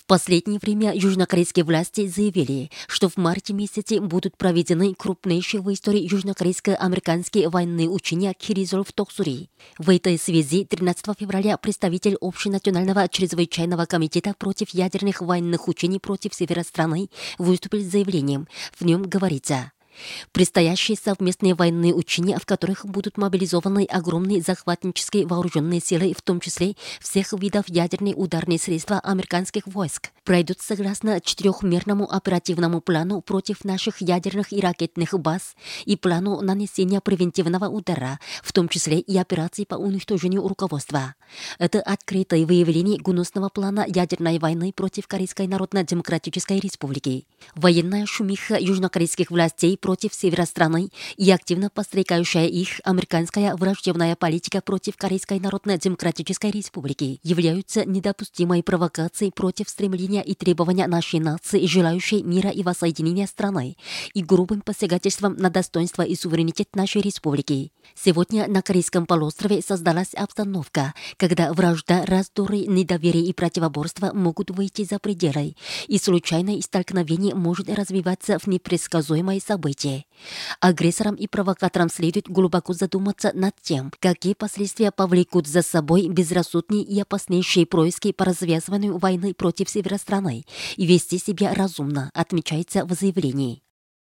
последнее время южнокорейские власти заявили, что в марте месяце будут проведены крупнейшие в истории южнокорейско-американские военные учения Киризол в Токсури. В этой связи 13 февраля представитель Общенационального чрезвычайного комитета против ядерных военных учений против севера страны выступил с заявлением. В нем говорится: предстоящие совместные военные учения, в которых будут мобилизованы огромные захватнические вооруженные силы, в том числе всех видов ядерные ударные средства американских войск, пройдут согласно четырехмерному оперативному плану против наших ядерных и ракетных баз и плану нанесения превентивного удара, в том числе и операций по уничтожению руководства. Это открытое выявление гнусного плана ядерной войны против Корейской Народно-Демократической Республики. Военная шумиха южнокорейских властей против севера страны и активно подстрекающая их американская враждебная политика против Корейской Народно-Демократической Республики являются недопустимой провокацией против стремления и требования нашей нации, желающей мира и воссоединения страны, и грубым посягательством на достоинство и суверенитет нашей республики. Сегодня на Корейском полуострове создалась обстановка, когда вражда, раздоры, недоверие и противоборство могут выйти за пределы, и случайное столкновение может развиваться в непредсказуемое событие. Агрессорам и провокаторам следует глубоко задуматься над тем, какие последствия повлекут за собой безрассудные и опаснейшие происки по развязыванию войны против севера страны, и вести себя разумно, отмечается в заявлении.